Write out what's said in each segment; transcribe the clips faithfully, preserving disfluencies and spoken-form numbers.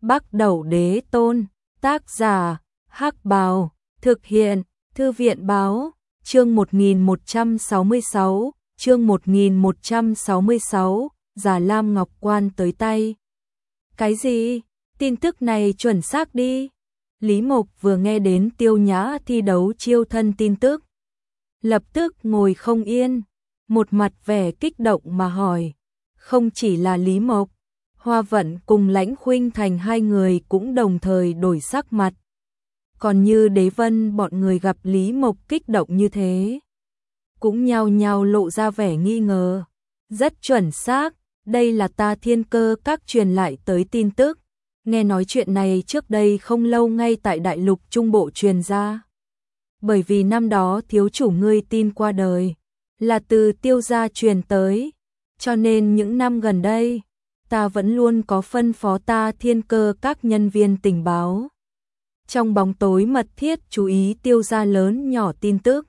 Bắc Đẩu Đế Tôn, tác giả, Hắc Bào, thực hiện, Thư viện Báo, chương một nghìn một trăm sáu mươi sáu, chương một nghìn một trăm sáu mươi sáu, Già Lam Ngọc Quan tới tay. Cái gì? Tin tức này chuẩn xác đi. Lý Mộc vừa nghe đến Tiêu Nhã thi đấu chiêu thân tin tức, lập tức ngồi không yên, một mặt vẻ kích động mà hỏi. Không chỉ là Lý Mộc, Hoa Vận cùng Lãnh Khuynh Thành hai người cũng đồng thời đổi sắc mặt. Còn như Đế Vân bọn người gặp Lý Mộc kích động như thế, cũng nhao nhao lộ ra vẻ nghi ngờ. Rất chuẩn xác, đây là ta Thiên Cơ Các truyền lại tới tin tức. Nghe nói chuyện này trước đây không lâu ngay tại Đại Lục Trung Bộ truyền ra. Bởi vì năm đó thiếu chủ ngươi tin qua đời, là từ Tiêu gia truyền tới, cho nên những năm gần đây, ta vẫn luôn có phân phó ta Thiên Cơ Các nhân viên tình báo. Trong bóng tối mật thiết chú ý Tiêu gia lớn nhỏ tin tức.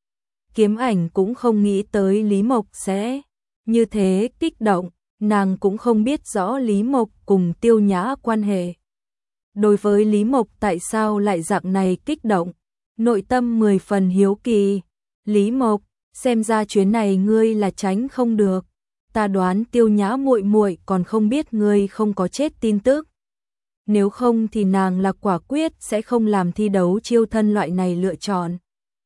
Kiếm Ảnh cũng không nghĩ tới Lý Mộc sẽ như thế kích động, nàng cũng không biết rõ Lý Mộc cùng Tiêu Nhã quan hệ. Đối với Lý Mộc tại sao lại dạng này kích động, nội tâm mười phần hiếu kỳ. Lý Mộc, xem ra chuyến này ngươi là tránh không được. Ta đoán Tiêu Nhã muội muội còn không biết ngươi không có chết tin tức. Nếu không thì nàng là quả quyết sẽ không làm thi đấu chiêu thân loại này lựa chọn.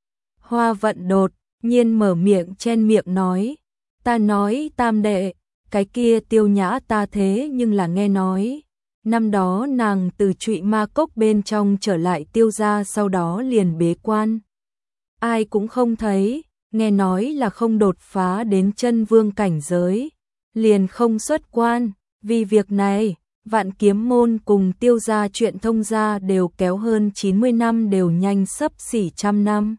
Hoa Vận đột nhiên mở miệng chen miệng nói. Ta nói Tam đệ, cái kia Tiêu Nhã ta thế nhưng là nghe nói. Năm đó nàng từ Trụy Ma Cốc bên trong trở lại Tiêu gia sau đó liền bế quan. Ai cũng không thấy, nghe nói là không đột phá đến chân vương cảnh giới, liền không xuất quan. Vì việc này, Vạn Kiếm môn cùng Tiêu gia chuyện thông gia đều kéo hơn chín mươi năm, đều nhanh sấp xỉ trăm năm.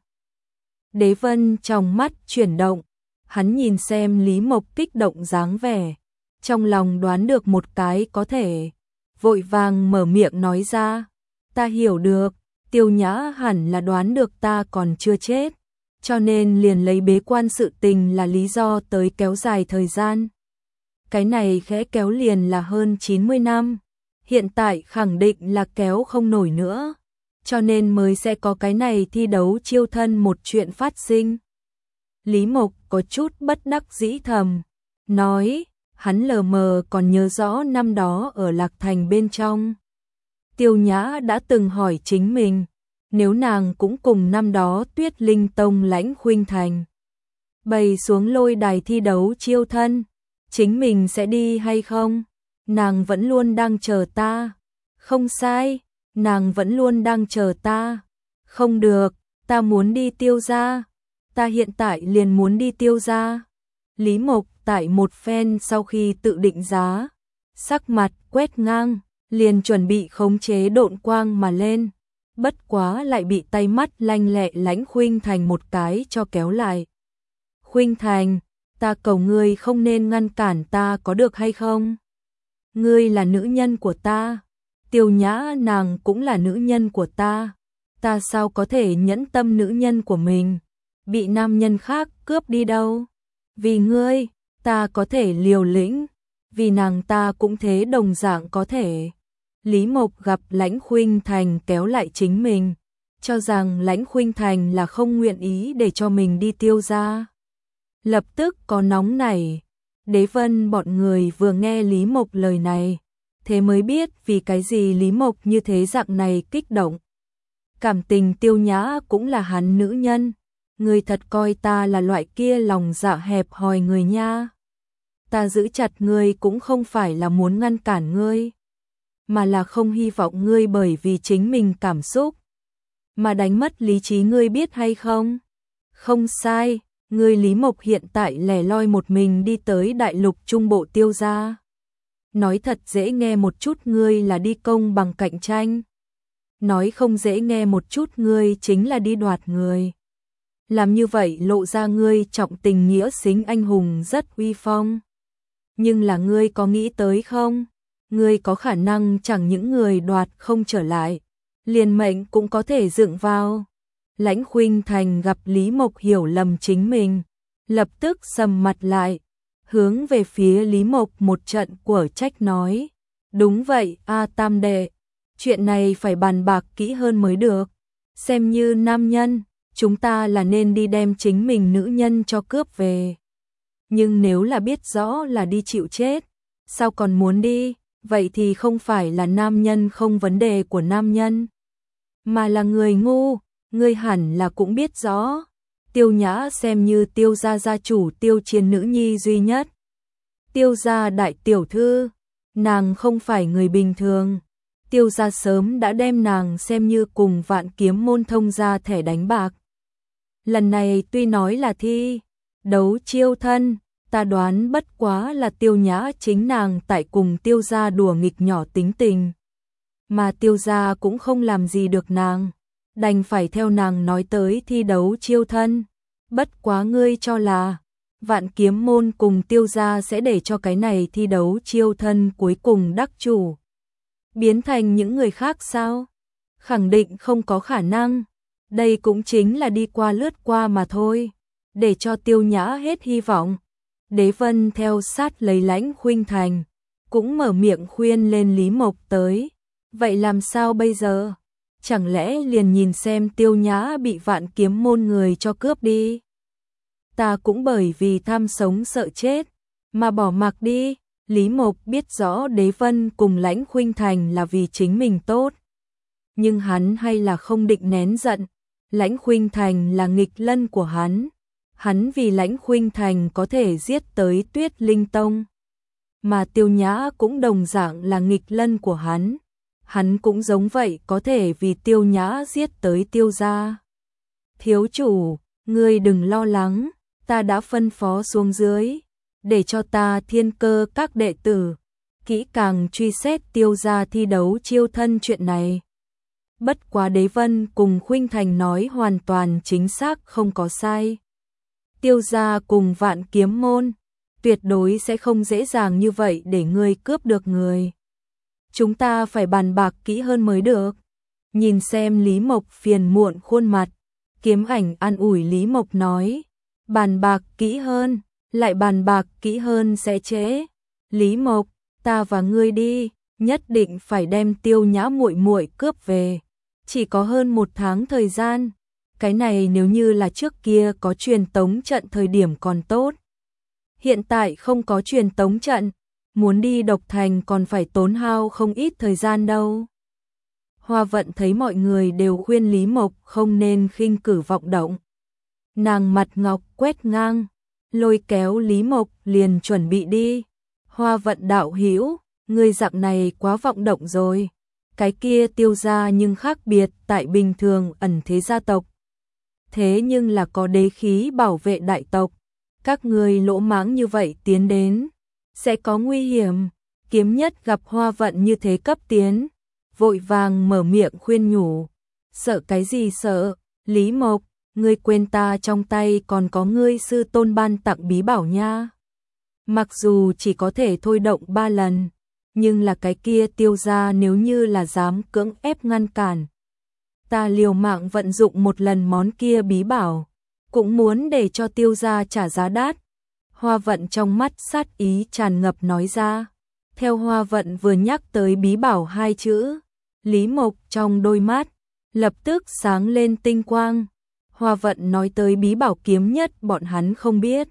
Đế Vân trong mắt chuyển động, hắn nhìn xem Lý Mộc kích động dáng vẻ, trong lòng đoán được một cái có thể, vội vàng mở miệng nói ra. Ta hiểu được, Tiêu Nhã hẳn là đoán được ta còn chưa chết, cho nên liền lấy bế quan sự tình là lý do tới kéo dài thời gian. Cái này khẽ kéo liền là hơn chín mươi năm, hiện tại khẳng định là kéo không nổi nữa, cho nên mới sẽ có cái này thi đấu chiêu thân một chuyện phát sinh. Lý Mộc có chút bất đắc dĩ thầm, nói, hắn lờ mờ còn nhớ rõ năm đó ở Lạc Thành bên trong. Tiêu Nhã đã từng hỏi chính mình, nếu nàng cũng cùng năm đó Tuyết Linh Tông Lãnh Khuynh Thành bày xuống lôi đài thi đấu chiêu thân, chính mình sẽ đi hay không? Nàng vẫn luôn đang chờ ta. Không sai, nàng vẫn luôn đang chờ ta. Không được, ta muốn đi Tiêu gia. Ta hiện tại liền muốn đi Tiêu gia. Lý Mộc tại một phen sau khi tự định giá, sắc mặt quét ngang, liền chuẩn bị khống chế độn quang mà lên. Bất quá lại bị tay mắt lanh lẹ Lãnh Khuynh Thành một cái cho kéo lại. Khuynh Thành, ta cầu ngươi không nên ngăn cản ta có được hay không? Ngươi là nữ nhân của ta, Tiêu Nhã nàng cũng là nữ nhân của ta. Ta sao có thể nhẫn tâm nữ nhân của mình bị nam nhân khác cướp đi đâu? Vì ngươi, ta có thể liều lĩnh, vì nàng ta cũng thế đồng dạng có thể. Lý Mộc gặp Lãnh Khuynh Thành kéo lại chính mình, cho rằng Lãnh Khuynh Thành là không nguyện ý để cho mình đi Tiêu gia. Lập tức có nóng nảy. Đế Vân bọn người vừa nghe Lý Mộc lời này, thế mới biết vì cái gì Lý Mộc như thế dạng này kích động. Cảm tình Tiêu Nhã cũng là hắn nữ nhân, ngươi thật coi ta là loại kia lòng dạ hẹp hòi người nha. Ta giữ chặt ngươi cũng không phải là muốn ngăn cản ngươi, mà là không hy vọng ngươi bởi vì chính mình cảm xúc mà đánh mất lý trí, ngươi biết hay không? Không sai, ngươi Lý Mộc hiện tại lẻ loi một mình đi tới Đại Lục Trung Bộ Tiêu gia. Nói thật dễ nghe một chút ngươi là đi công bằng cạnh tranh, nói không dễ nghe một chút ngươi chính là đi đoạt người. Làm như vậy lộ ra ngươi trọng tình nghĩa xính anh hùng rất uy phong. Nhưng là ngươi có nghĩ tới không? Ngươi có khả năng chẳng những người đoạt không trở lại, liền mệnh cũng có thể dựng vào. Lãnh Khuynh Thành gặp Lý Mộc hiểu lầm chính mình, lập tức sầm mặt lại, hướng về phía Lý Mộc một trận quở trách nói. Đúng vậy, A Tam đệ, chuyện này phải bàn bạc kỹ hơn mới được. Xem như nam nhân, chúng ta là nên đi đem chính mình nữ nhân cho cướp về. Nhưng nếu là biết rõ là đi chịu chết, sao còn muốn đi, vậy thì không phải là nam nhân không vấn đề của nam nhân, mà là người ngu, ngươi hẳn là cũng biết rõ. Tiêu Nhã xem như Tiêu gia gia chủ Tiêu Chiến nữ nhi duy nhất. Tiêu gia đại tiểu thư, nàng không phải người bình thường. Tiêu gia sớm đã đem nàng xem như cùng Vạn Kiếm môn thông gia thẻ đánh bạc. Lần này tuy nói là thi đấu chiêu thân, ta đoán bất quá là Tiêu Nhã chính nàng tại cùng Tiêu gia đùa nghịch nhỏ tính tình. Mà Tiêu gia cũng không làm gì được nàng, đành phải theo nàng nói tới thi đấu chiêu thân. Bất quá ngươi cho là Vạn Kiếm môn cùng Tiêu gia sẽ để cho cái này thi đấu chiêu thân cuối cùng đắc chủ biến thành những người khác sao? Khẳng định không có khả năng. Đây cũng chính là đi qua lướt qua mà thôi, để cho Tiêu Nhã hết hy vọng. Đế Vân theo sát lấy Lãnh Khuynh Thành, cũng mở miệng khuyên lên Lý Mộc tới. Vậy làm sao bây giờ? Chẳng lẽ liền nhìn xem Tiêu Nhã bị Vạn Kiếm môn người cho cướp đi? Ta cũng bởi vì tham sống sợ chết mà bỏ mặc đi. Lý Mộc biết rõ Đế Vân cùng Lãnh Khuynh Thành là vì chính mình tốt, nhưng hắn hay là không định nén giận. Lãnh Khuynh Thành là nghịch lân của hắn, hắn vì Lãnh Khuynh Thành có thể giết tới Tuyết Linh Tông, mà Tiêu Nhã cũng đồng dạng là nghịch lân của hắn, hắn cũng giống vậy có thể vì Tiêu Nhã giết tới Tiêu gia. Thiếu chủ, ngươi đừng lo lắng, ta đã phân phó xuống dưới, để cho ta Thiên Cơ các đệ tử kỹ càng truy xét Tiêu gia thi đấu chiêu thân chuyện này. Bất quá Đế Vân cùng Khuynh Thành nói hoàn toàn chính xác không có sai. Tiêu gia cùng Vạn Kiếm môn tuyệt đối sẽ không dễ dàng như vậy để ngươi cướp được người. Chúng ta phải bàn bạc kỹ hơn mới được. Nhìn xem Lý Mộc phiền muộn khuôn mặt, Kiếm Ảnh an ủi Lý Mộc nói, bàn bạc kỹ hơn, lại bàn bạc kỹ hơn sẽ trễ. Lý Mộc, ta và ngươi đi, nhất định phải đem Tiêu Nhã muội muội cướp về. Chỉ có hơn một tháng thời gian, cái này nếu như là trước kia có truyền tống trận thời điểm còn tốt. Hiện tại không có truyền tống trận, muốn đi Độc Thành còn phải tốn hao không ít thời gian đâu. Hoa Vận thấy mọi người đều khuyên Lý Mộc không nên khinh cử vọng động. Nàng mặt ngọc quét ngang, lôi kéo Lý Mộc liền chuẩn bị đi. Hoa Vận đạo hữu, ngươi dạng này quá vọng động rồi. Cái kia Tiêu gia nhưng khác biệt tại bình thường ẩn thế gia tộc. Thế nhưng là có đế khí bảo vệ đại tộc. Các ngươi lỗ mãng như vậy tiến đến, sẽ có nguy hiểm. Kiếm Nhất gặp Hoa Vận như thế cấp tiến, vội vàng mở miệng khuyên nhủ. Sợ cái gì sợ, Lý Mộc, ngươi quên ta trong tay còn có ngươi sư tôn ban tặng bí bảo nha. Mặc dù chỉ có thể thôi động ba lần, nhưng là cái kia Tiêu gia nếu như là dám cưỡng ép ngăn cản, ta liều mạng vận dụng một lần món kia bí bảo, cũng muốn để cho Tiêu gia trả giá đắt. Hoa Vận trong mắt sát ý tràn ngập nói ra. Theo Hoa Vận vừa nhắc tới bí bảo hai chữ, Lý Mộc trong đôi mắt lập tức sáng lên tinh quang. Hoa Vận nói tới bí bảo Kiếm Nhất bọn hắn không biết,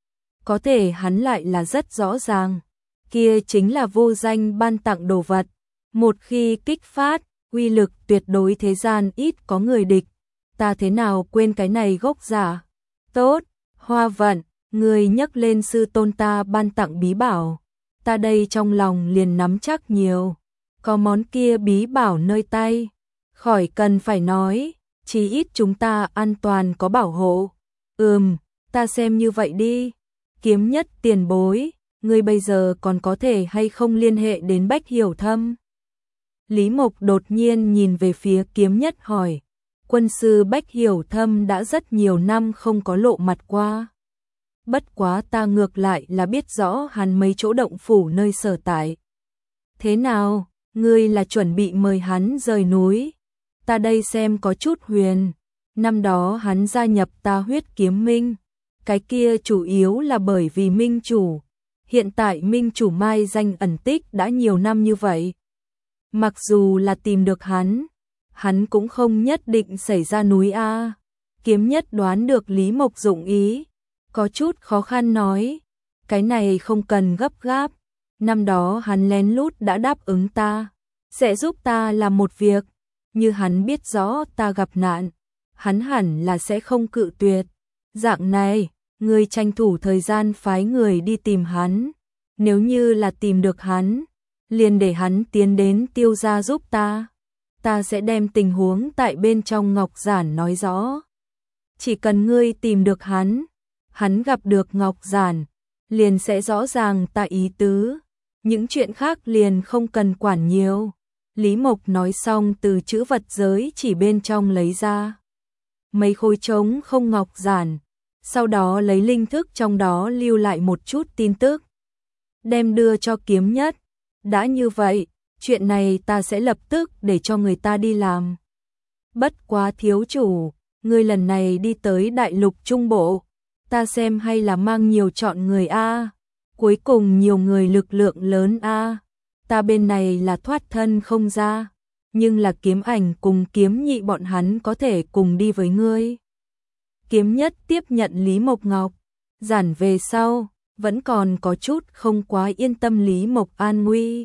có thể hắn lại là rất rõ ràng. Kia chính là vô danh ban tặng đồ vật, một khi kích phát, uy lực tuyệt đối thế gian ít có người địch. Ta thế nào quên cái này gốc giả. Tốt, Hoa Vận, người nhắc lên sư tôn ta ban tặng bí bảo, ta đây trong lòng liền nắm chắc nhiều. Có món kia bí bảo nơi tay, khỏi cần phải nói, chỉ ít chúng ta an toàn có bảo hộ. Ừm, ta xem như vậy đi. Kiếm Nhất tiền bối, ngươi bây giờ còn có thể hay không liên hệ đến Bách Hiểu Thâm? Lý Mộc đột nhiên nhìn về phía Kiếm Nhất hỏi. Quân sư Bách Hiểu Thâm đã rất nhiều năm không có lộ mặt qua. Bất quá ta ngược lại là biết rõ hắn mấy chỗ động phủ nơi sở tại. Thế nào, ngươi là chuẩn bị mời hắn rời núi? Ta đây xem có chút huyền. Năm đó hắn gia nhập ta Huyết Kiếm Minh, cái kia chủ yếu là bởi vì minh chủ. Hiện tại minh chủ mai danh ẩn tích đã nhiều năm như vậy. Mặc dù là tìm được hắn, hắn cũng không nhất định xảy ra núi A. Kiếm Nhất đoán được Lý Mộc dụng ý, có chút khó khăn nói, cái này không cần gấp gáp, năm đó hắn lén lút đã đáp ứng ta, sẽ giúp ta làm một việc, như hắn biết rõ ta gặp nạn, hắn hẳn là sẽ không cự tuyệt. Dạng này, ngươi tranh thủ thời gian phái người đi tìm hắn, nếu như là tìm được hắn, liền để hắn tiến đến Tiêu gia giúp ta. Ta sẽ đem tình huống tại bên trong ngọc giản nói rõ. Chỉ cần ngươi tìm được hắn, hắn gặp được ngọc giản, liền sẽ rõ ràng ta ý tứ, những chuyện khác liền không cần quản nhiều. Lý Mộc nói xong từ chữ vật giới chỉ bên trong lấy ra mấy khối trống không ngọc giản, sau đó lấy linh thức trong đó lưu lại một chút tin tức, đem đưa cho Kiếm Nhất. Đã như vậy, chuyện này ta sẽ lập tức để cho người ta đi làm. Bất quá thiếu chủ, ngươi lần này đi tới đại lục trung bộ, ta xem hay là mang nhiều chọn người a, cuối cùng nhiều người lực lượng lớn a. Ta bên này là thoát thân không ra, nhưng là Kiếm Ảnh cùng Kiếm Nhị bọn hắn có thể cùng đi với ngươi. Kiếm Nhất tiếp nhận Lý Mộc Ngọc giản về sau, vẫn còn có chút không quá yên tâm Lý Mộc an nguy.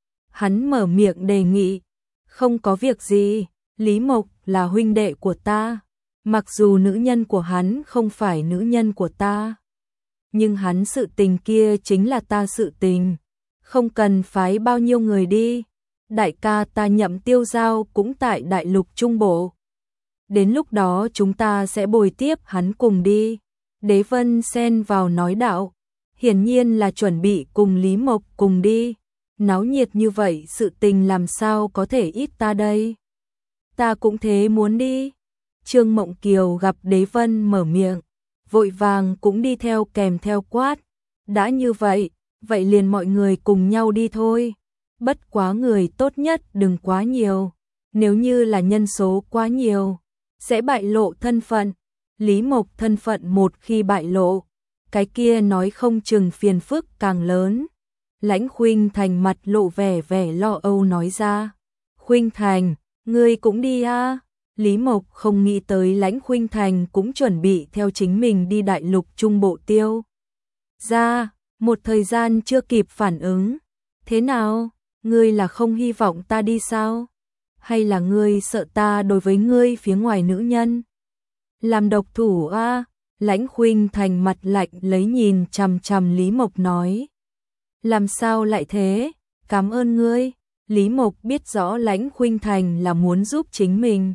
Hắn mở miệng đề nghị, không có việc gì, Lý Mộc là huynh đệ của ta, mặc dù nữ nhân của hắn không phải nữ nhân của ta, nhưng hắn sự tình kia chính là ta sự tình, không cần phái bao nhiêu người đi. Đại ca ta Nhậm Tiêu Giao cũng tại đại lục trung bộ, đến lúc đó chúng ta sẽ bồi tiếp hắn cùng đi. Đế Vân xen vào nói đạo, hiển nhiên là chuẩn bị cùng Lý Mộc cùng đi. Náo nhiệt như vậy sự tình làm sao có thể ít ta đây. Ta cũng thế muốn đi. Trương Mộng Kiều gặp Đế Vân mở miệng, vội vàng cũng đi theo kèm theo quát. Đã như vậy, vậy liền mọi người cùng nhau đi thôi. Bất quá người tốt nhất đừng quá nhiều, nếu như là nhân số quá nhiều, sẽ bại lộ thân phận. Lý Mộc thân phận một khi bại lộ, cái kia nói không chừng phiền phức càng lớn. Lãnh Khuynh Thành mặt lộ vẻ vẻ lo âu nói ra. Khuynh Thành, ngươi cũng đi à? Lý Mộc không nghĩ tới Lãnh Khuynh Thành cũng chuẩn bị theo chính mình đi đại lục trung bộ Tiêu ra, một thời gian chưa kịp phản ứng. Thế nào, ngươi là không hy vọng ta đi sao? Hay là ngươi sợ ta đối với ngươi phía ngoài nữ nhân làm độc thủ a? À? Lãnh Khuynh Thành mặt lạnh lấy nhìn chằm chằm Lý Mộc nói. Làm sao lại thế? Cảm ơn ngươi. Lý Mộc biết rõ Lãnh Khuynh Thành là muốn giúp chính mình.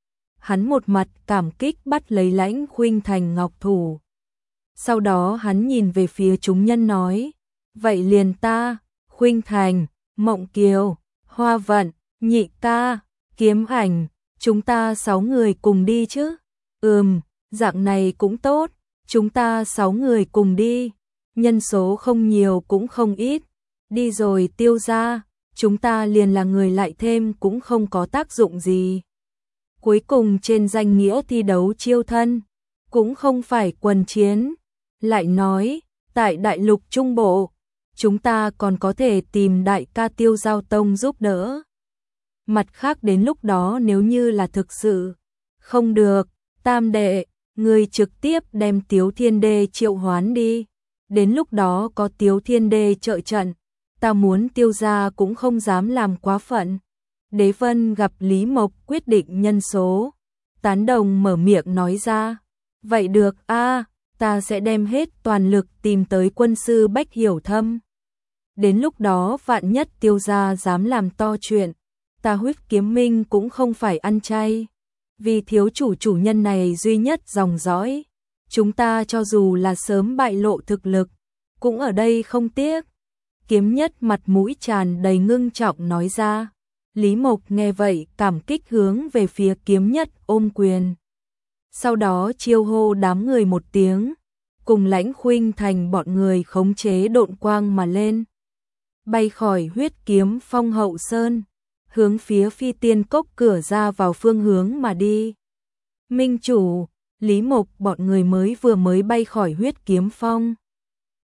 Hắn một mặt cảm kích bắt lấy Lãnh Khuynh Thành ngọc thủ. Sau đó hắn nhìn về phía chúng nhân nói, vậy liền ta, Khuynh Thành, Mộng Kiều, Hoa Vận, Nhị ca, Kiếm Ảnh, chúng ta sáu người cùng đi chứ? Ừm, dạng này cũng tốt, chúng ta sáu người cùng đi. Nhân số không nhiều cũng không ít, đi rồi Tiêu ra, chúng ta liền là người lại thêm cũng không có tác dụng gì. Cuối cùng trên danh nghĩa thi đấu chiêu thân, cũng không phải quần chiến. Lại nói, tại đại lục trung bộ, chúng ta còn có thể tìm đại ca Tiêu Giao Tông giúp đỡ. Mặt khác đến lúc đó nếu như là thực sự không được, Tam đệ, người trực tiếp đem Tiếu Thiên Đê triệu hoán đi. Đến lúc đó có Tiếu Thiên Đê trợ trận, ta muốn Tiêu gia cũng không dám làm quá phận. Đế Vân gặp Lý Mộc quyết định nhân số, tán đồng mở miệng nói ra. Vậy được a, ta sẽ đem hết toàn lực tìm tới quân sư Bách Hiểu Thâm. Đến lúc đó vạn nhất Tiêu gia dám làm to chuyện, ta Huyết Kiếm Minh cũng không phải ăn chay. Vì thiếu chủ chủ nhân này duy nhất dòng dõi, chúng ta cho dù là sớm bại lộ thực lực, cũng ở đây không tiếc. Kiếm Nhất mặt mũi tràn đầy ngưng trọng nói ra. Lý Mộc nghe vậy cảm kích hướng về phía Kiếm Nhất ôm quyền. Sau đó chiêu hô đám người một tiếng, cùng Lãnh Khuynh Thành bọn người khống chế độn quang mà lên. Bay khỏi Huyết Kiếm Phong hậu sơn, hướng phía Phi Tiên Cốc cửa ra vào phương hướng mà đi. Minh chủ, Lý Mộc bọn người mới vừa mới bay khỏi Huyết Kiếm Phong.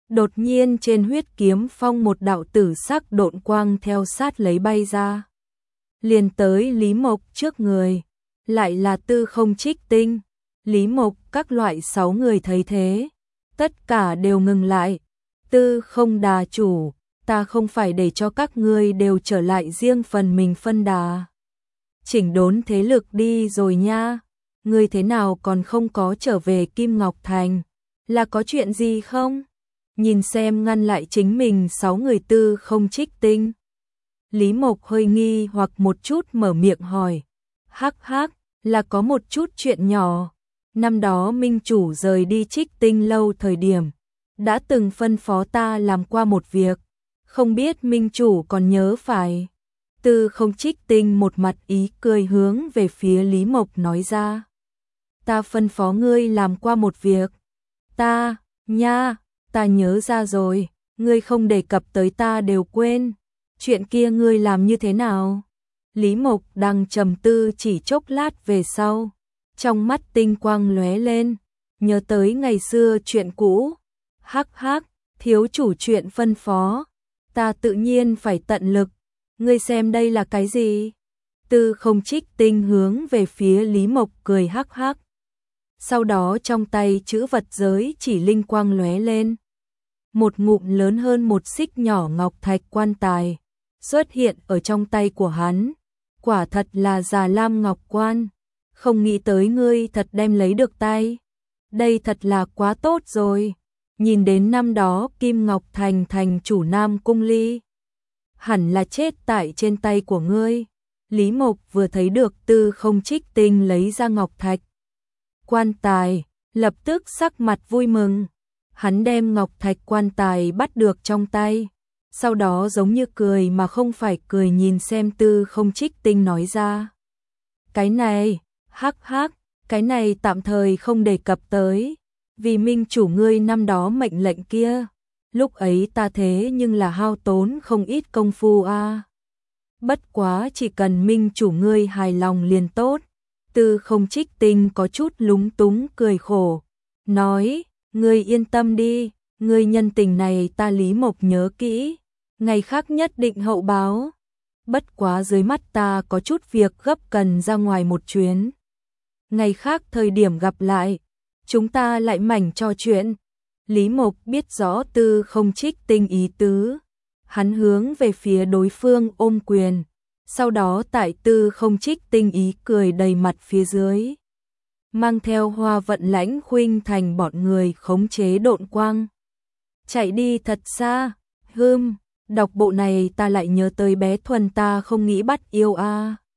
Đột nhiên trên huyết kiếm phong một đạo tử sắc độn quang theo sát lấy bay ra. Liền tới Lý Mộc trước người, lại là Tư Không Trích Tinh, Lý Mộc các loại sáu người thấy thế, tất cả đều ngừng lại. Tư Không đà chủ, ta không phải để cho các ngươi đều trở lại riêng phần mình phân đà. Chỉnh đốn thế lực đi rồi nha, ngươi thế nào còn không có trở về Kim Ngọc Thành, là có chuyện gì không? Nhìn xem ngăn lại chính mình sáu người Tư Không Trích Tinh. Lý Mộc hơi nghi hoặc một chút mở miệng hỏi, hắc hắc, là có một chút chuyện nhỏ. Năm đó Minh Chủ rời đi Trích Tinh lâu thời điểm, đã từng phân phó ta làm qua một việc, không biết Minh Chủ còn nhớ phải. Tư Không Trích Tinh một mặt ý cười hướng về phía Lý Mộc nói ra. Ta phân phó ngươi làm qua một việc. Ta, nha, ta nhớ ra rồi, ngươi không đề cập tới ta đều quên. Chuyện kia ngươi làm như thế nào? Lý Mộc đang trầm tư chỉ chốc lát về sau, trong mắt tinh quang lóe lên, nhớ tới ngày xưa chuyện cũ. Hắc hắc, thiếu chủ chuyện phân phó, ta tự nhiên phải tận lực. Ngươi xem đây là cái gì? Tư Không Trích Tinh hướng về phía Lý Mộc cười hắc hắc. Sau đó trong tay chữ vật giới chỉ linh quang lóe lên. Một ngụm lớn hơn một xích nhỏ ngọc thạch quan tài xuất hiện ở trong tay của hắn. Quả thật là Già Lam Ngọc Quan, không nghĩ tới ngươi thật đem lấy được tay. Đây thật là quá tốt rồi. Nhìn đến năm đó Kim Ngọc Thành thành chủ Nam Cung Ly, hẳn là chết tại trên tay của ngươi. Lý Mộc vừa thấy được Tư Không Trích Tinh lấy ra ngọc thạch quan tài, lập tức sắc mặt vui mừng. Hắn đem ngọc thạch quan tài bắt được trong tay, sau đó giống như cười mà không phải cười nhìn xem Tư Không Trích Tinh nói ra. Cái này, hắc hắc, cái này tạm thời không đề cập tới, vì Minh Chủ ngươi năm đó mệnh lệnh kia, lúc ấy ta thế nhưng là hao tốn không ít công phu a. À. Bất quá chỉ cần Minh Chủ ngươi hài lòng liền tốt. Tư Không Trích Tinh có chút lúng túng cười khổ, nói, ngươi yên tâm đi, ngươi nhân tình này ta Lý Mộc nhớ kỹ, ngày khác nhất định hậu báo. Bất quá dưới mắt ta có chút việc gấp cần ra ngoài một chuyến. Ngày khác thời điểm gặp lại, chúng ta lại mảnh trò chuyện. Lý Mộc biết rõ Tư Không Trích Tinh ý tứ, hắn hướng về phía đối phương ôm quyền, sau đó tại Tư Không Trích Tinh ý cười đầy mặt phía dưới, mang theo Hoa Vận Lãnh Khuynh Thành bọn người khống chế độn quang, chạy đi thật xa. Hừm, đọc bộ này ta lại nhớ tới bé Thuần ta không nghĩ bắt yêu a. À.